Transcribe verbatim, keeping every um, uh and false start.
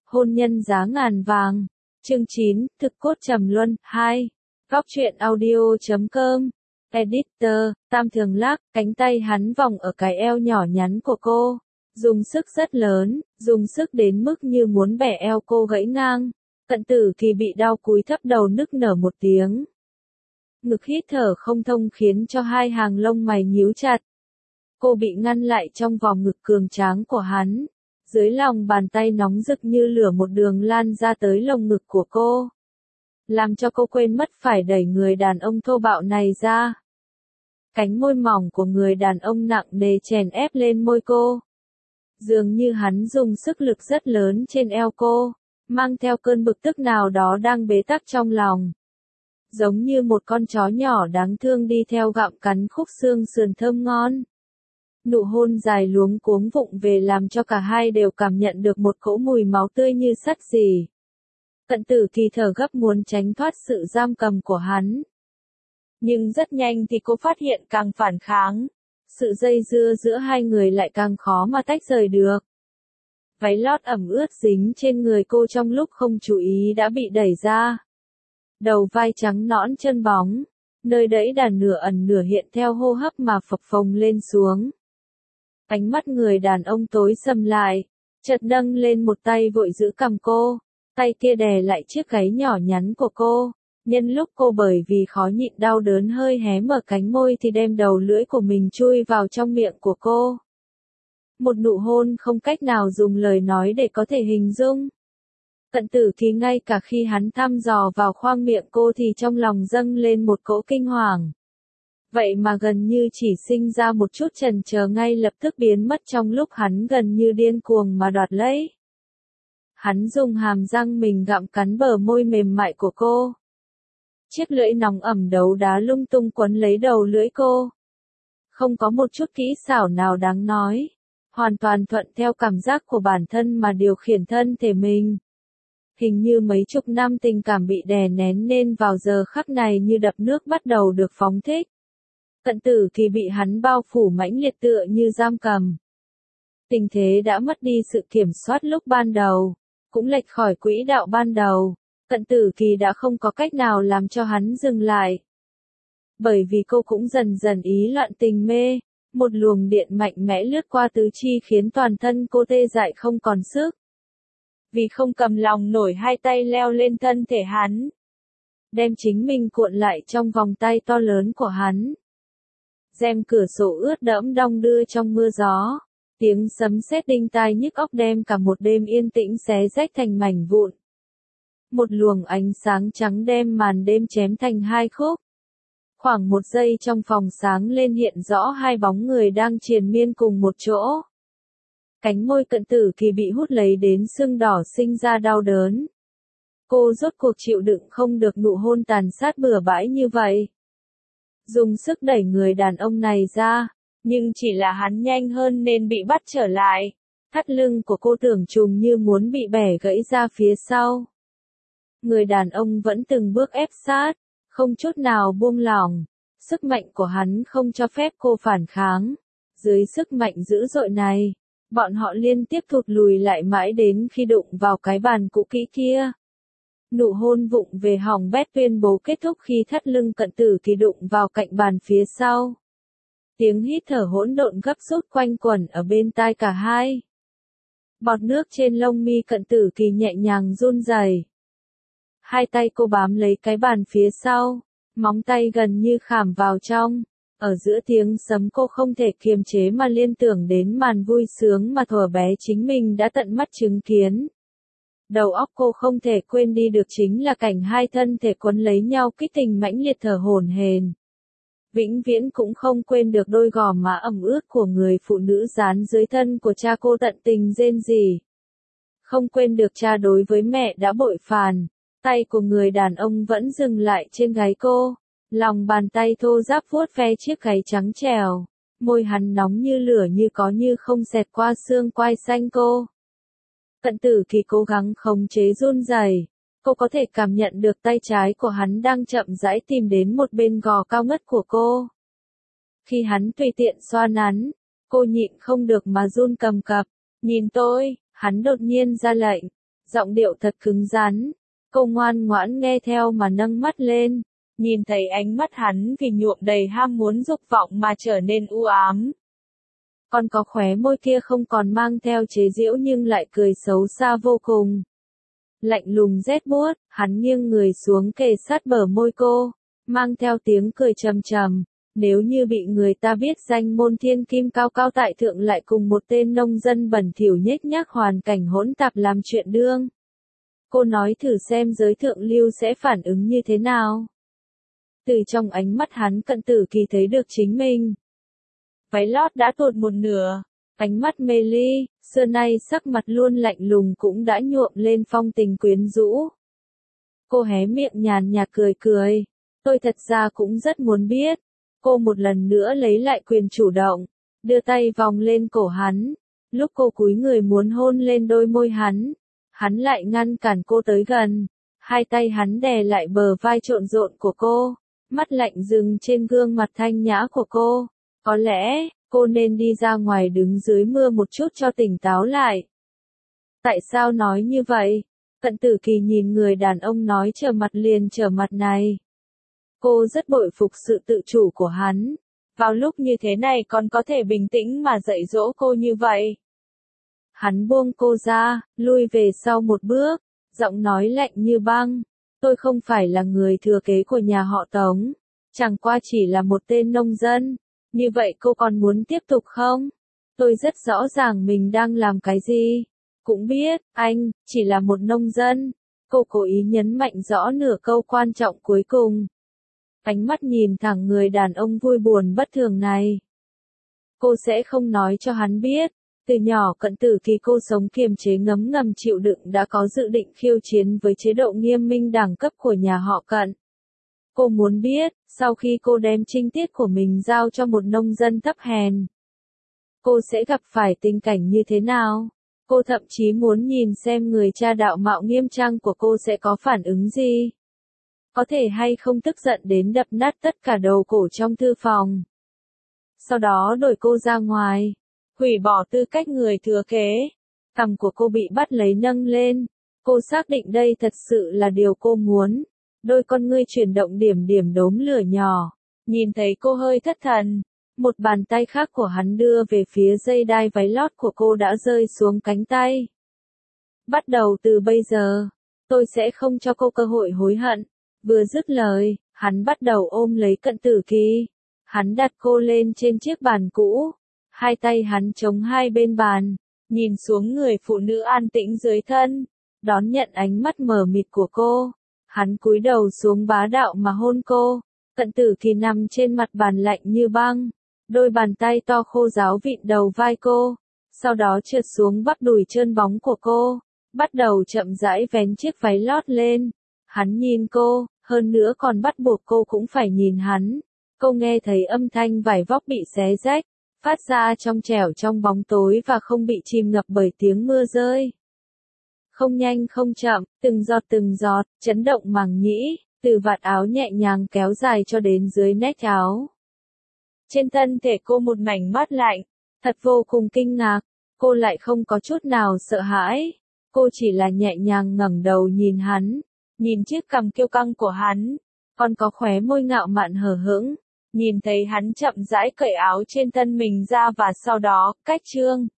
Hôn nhân giá ngàn vàng. Chương chín, thực cốt trầm luân, hai. Góc truyện audio chấm com. Editor, Tam Thường Lắc, cánh tay hắn vòng ở cái eo nhỏ nhắn của cô. Dùng sức rất lớn, dùng sức đến mức như muốn bẻ eo cô gãy ngang. Cận Tử Kỳ bị đau cúi thấp đầu nức nở một tiếng. Ngực hít thở không thông khiến cho hai hàng lông mày nhíu chặt. Cô bị ngăn lại trong vòng ngực cường tráng của hắn. Dưới lòng bàn tay nóng rực như lửa một đường lan ra tới lồng ngực của cô. Làm cho cô quên mất phải đẩy người đàn ông thô bạo này ra. Cánh môi mỏng của người đàn ông nặng nề chèn ép lên môi cô. Dường như hắn dùng sức lực rất lớn trên eo cô, mang theo cơn bực tức nào đó đang bế tắc trong lòng. Giống như một con chó nhỏ đáng thương đi theo gặm cắn khúc xương sườn thơm ngon. Nụ hôn dài luống cuống vụng về làm cho cả hai đều cảm nhận được một cỗ mùi máu tươi như sắt rỉ. Cận Tử Kỳ thở gấp muốn tránh thoát sự giam cầm của hắn. Nhưng rất nhanh thì cô phát hiện càng phản kháng. Sự dây dưa giữa hai người lại càng khó mà tách rời được. Váy lót ẩm ướt dính trên người cô trong lúc không chú ý đã bị đẩy ra. Đầu vai trắng nõn chân bóng, nơi đẫy đàn nửa ẩn nửa hiện theo hô hấp mà phập phồng lên xuống. Ánh mắt người đàn ông tối sầm lại, chợt nâng lên một tay vội giữ cằm cô, tay kia đè lại chiếc gáy nhỏ nhắn của cô. Nhân lúc cô bởi vì khó nhịn đau đớn hơi hé mở cánh môi thì đem đầu lưỡi của mình chui vào trong miệng của cô. Một nụ hôn không cách nào dùng lời nói để có thể hình dung. Cận Tử Kỳ ngay cả khi hắn thăm dò vào khoang miệng cô thì trong lòng dâng lên một cỗ kinh hoàng. Vậy mà gần như chỉ sinh ra một chút chần chờ ngay lập tức biến mất trong lúc hắn gần như điên cuồng mà đoạt lấy. Hắn dùng hàm răng mình gặm cắn bờ môi mềm mại của cô. Chiếc lưỡi nóng ẩm đấu đá lung tung quấn lấy đầu lưỡi cô. Không có một chút kỹ xảo nào đáng nói. Hoàn toàn thuận theo cảm giác của bản thân mà điều khiển thân thể mình. Hình như mấy chục năm tình cảm bị đè nén nên vào giờ khắc này như đập nước bắt đầu được phóng thích. Cận Tử Kỳ bị hắn bao phủ mãnh liệt tựa như giam cầm. Tình thế đã mất đi sự kiểm soát lúc ban đầu, cũng lệch khỏi quỹ đạo ban đầu. Cận Tử Kỳ đã không có cách nào làm cho hắn dừng lại. Bởi vì cô cũng dần dần ý loạn tình mê, một luồng điện mạnh mẽ lướt qua tứ chi khiến toàn thân cô tê dại không còn sức. Vì không cầm lòng nổi hai tay leo lên thân thể hắn. Đem chính mình cuộn lại trong vòng tay to lớn của hắn. Rèm cửa sổ ướt đẫm đong đưa trong mưa gió. Tiếng sấm sét đinh tai nhức óc đem cả một đêm yên tĩnh xé rách thành mảnh vụn. Một luồng ánh sáng trắng đem màn đêm chém thành hai khúc. Khoảng một giây trong phòng sáng lên hiện rõ hai bóng người đang triền miên cùng một chỗ. Cánh môi Cận Tử Kỳ bị hút lấy đến sưng đỏ sinh ra đau đớn. Cô rốt cuộc chịu đựng không được nụ hôn tàn sát bừa bãi như vậy. Dùng sức đẩy người đàn ông này ra, nhưng chỉ là hắn nhanh hơn nên bị bắt trở lại. Thắt lưng của cô tưởng chùng như muốn bị bẻ gãy ra phía sau. Người đàn ông vẫn từng bước ép sát, không chút nào buông lỏng. Sức mạnh của hắn không cho phép cô phản kháng. Dưới sức mạnh dữ dội này, bọn họ liên tiếp thụt lùi lại mãi đến khi đụng vào cái bàn cũ kỹ kia. Nụ hôn vụng về hỏng bét tuyên bố kết thúc khi thắt lưng Cận Tử Kỳ đụng vào cạnh bàn phía sau. Tiếng hít thở hỗn độn gấp rút quanh quẩn ở bên tai cả hai. Bọt nước trên lông mi Cận Tử Kỳ nhẹ nhàng run rẩy. Hai tay cô bám lấy cái bàn phía sau, móng tay gần như khảm vào trong. Ở giữa tiếng sấm cô không thể kiềm chế mà liên tưởng đến màn vui sướng mà thuở bé chính mình đã tận mắt chứng kiến. Đầu óc cô không thể quên đi được chính là cảnh hai thân thể quấn lấy nhau kích tình mãnh liệt thở hổn hển. Vĩnh viễn cũng không quên được đôi gò má ẩm ướt của người phụ nữ dán dưới thân của cha cô tận tình rên rỉ. Không quên được cha đối với mẹ đã bội phàn. Tay của người đàn ông vẫn dừng lại trên gáy cô. Lòng bàn tay thô ráp vuốt ve chiếc gáy trắng trẻo. Môi hắn nóng như lửa như có như không xẹt qua xương quai xanh cô. Cận Tử Kỳ cố gắng khống chế run rẩy. Cô có thể cảm nhận được tay trái của hắn đang chậm rãi tìm đến một bên gò cao ngất của cô. Khi hắn tùy tiện xoa nắn, cô nhịn không được mà run cầm cập. Nhìn tôi, hắn đột nhiên ra lệnh. giọng điệu thật cứng rắn. Cô ngoan ngoãn nghe theo mà nâng mắt lên, nhìn thấy ánh mắt hắn vì nhuộm đầy ham muốn dục vọng mà trở nên u ám. Còn có khóe môi kia không còn mang theo chế giễu nhưng lại cười xấu xa vô cùng. Lạnh lùng rét buốt, hắn nghiêng người xuống kề sát bờ môi cô, mang theo tiếng cười trầm trầm. Nếu như bị người ta biết danh môn thiên kim cao cao tại thượng lại cùng một tên nông dân bẩn thỉu nhếch nhác hoàn cảnh hỗn tạp làm chuyện đương. Cô nói thử xem giới thượng lưu sẽ phản ứng như thế nào. Từ trong ánh mắt hắn Cận Tử Kỳ thấy được chính mình. Váy lót đã tụt một nửa, ánh mắt mê ly, xưa nay sắc mặt luôn lạnh lùng cũng đã nhuộm lên phong tình quyến rũ. Cô hé miệng nhàn nhạt cười cười, tôi thật ra cũng rất muốn biết. Cô một lần nữa lấy lại quyền chủ động, đưa tay vòng lên cổ hắn. Lúc cô cúi người muốn hôn lên đôi môi hắn, hắn lại ngăn cản cô tới gần. Hai tay hắn đè lại bờ vai trộn rộn của cô, mắt lạnh dừng trên gương mặt thanh nhã của cô. Có lẽ, cô nên đi ra ngoài đứng dưới mưa một chút cho tỉnh táo lại. Tại sao nói như vậy? Cận Tử Kỳ nhìn người đàn ông nói trở mặt liền trở mặt này. Cô rất bội phục sự tự chủ của hắn. Vào lúc như thế này còn có thể bình tĩnh mà dạy dỗ cô như vậy. Hắn buông cô ra, lui về sau một bước, giọng nói lạnh như băng. Tôi không phải là người thừa kế của nhà họ Tống, chẳng qua chỉ là một tên nông dân. Như vậy cô còn muốn tiếp tục không? Tôi rất rõ ràng mình đang làm cái gì. Cũng biết, anh, chỉ là một nông dân. Cô cố ý nhấn mạnh rõ nửa câu quan trọng cuối cùng. Ánh mắt nhìn thẳng người đàn ông vui buồn bất thường này. Cô sẽ không nói cho hắn biết. Từ nhỏ Cận Tử Kỳ cô sống kiềm chế ngấm ngầm chịu đựng đã có dự định khiêu chiến với chế độ nghiêm minh đẳng cấp của nhà họ Cận. Cô muốn biết, sau khi cô đem trinh tiết của mình giao cho một nông dân thấp hèn, cô sẽ gặp phải tình cảnh như thế nào? Cô thậm chí muốn nhìn xem người cha đạo mạo nghiêm trang của cô sẽ có phản ứng gì? Có thể hay không tức giận đến đập nát tất cả đầu cổ trong thư phòng. Sau đó đuổi cô ra ngoài, hủy bỏ tư cách người thừa kế. Cằm của cô bị bắt lấy nâng lên. Cô xác định đây thật sự là điều cô muốn. Đôi con ngươi chuyển động điểm điểm đốm lửa nhỏ. Nhìn thấy cô hơi thất thần. Một bàn tay khác của hắn đưa về phía dây đai váy lót của cô đã rơi xuống cánh tay. Bắt đầu từ bây giờ, tôi sẽ không cho cô cơ hội hối hận. Vừa dứt lời, hắn bắt đầu ôm lấy Cận Tử Kỳ. Hắn đặt cô lên trên chiếc bàn cũ. Hai tay hắn chống hai bên bàn, nhìn xuống người phụ nữ an tĩnh dưới thân, đón nhận ánh mắt mờ mịt của cô. Hắn cúi đầu xuống bá đạo mà hôn cô. Cận Tử Kỳ nằm trên mặt bàn lạnh như băng, đôi bàn tay to khô ráo vịn đầu vai cô, sau đó trượt xuống bắp đùi trơn bóng của cô, bắt đầu chậm rãi vén chiếc váy lót lên. Hắn nhìn cô, hơn nữa còn bắt buộc cô cũng phải nhìn hắn. Cô nghe thấy âm thanh vải vóc bị xé rách, phát ra trong trẻo trong bóng tối và không bị chìm ngập bởi tiếng mưa rơi. Không nhanh không chậm, từng giọt từng giọt, chấn động màng nhĩ, từ vạt áo nhẹ nhàng kéo dài cho đến dưới nách áo. Trên thân thể cô một mảnh mát lạnh, thật vô cùng kinh ngạc, cô lại không có chút nào sợ hãi. Cô chỉ là nhẹ nhàng ngẩng đầu nhìn hắn, nhìn chiếc cằm kiêu căng của hắn, còn có khóe môi ngạo mạn hờ hững. Nhìn thấy hắn chậm rãi cởi áo trên thân mình ra và sau đó, cách trương.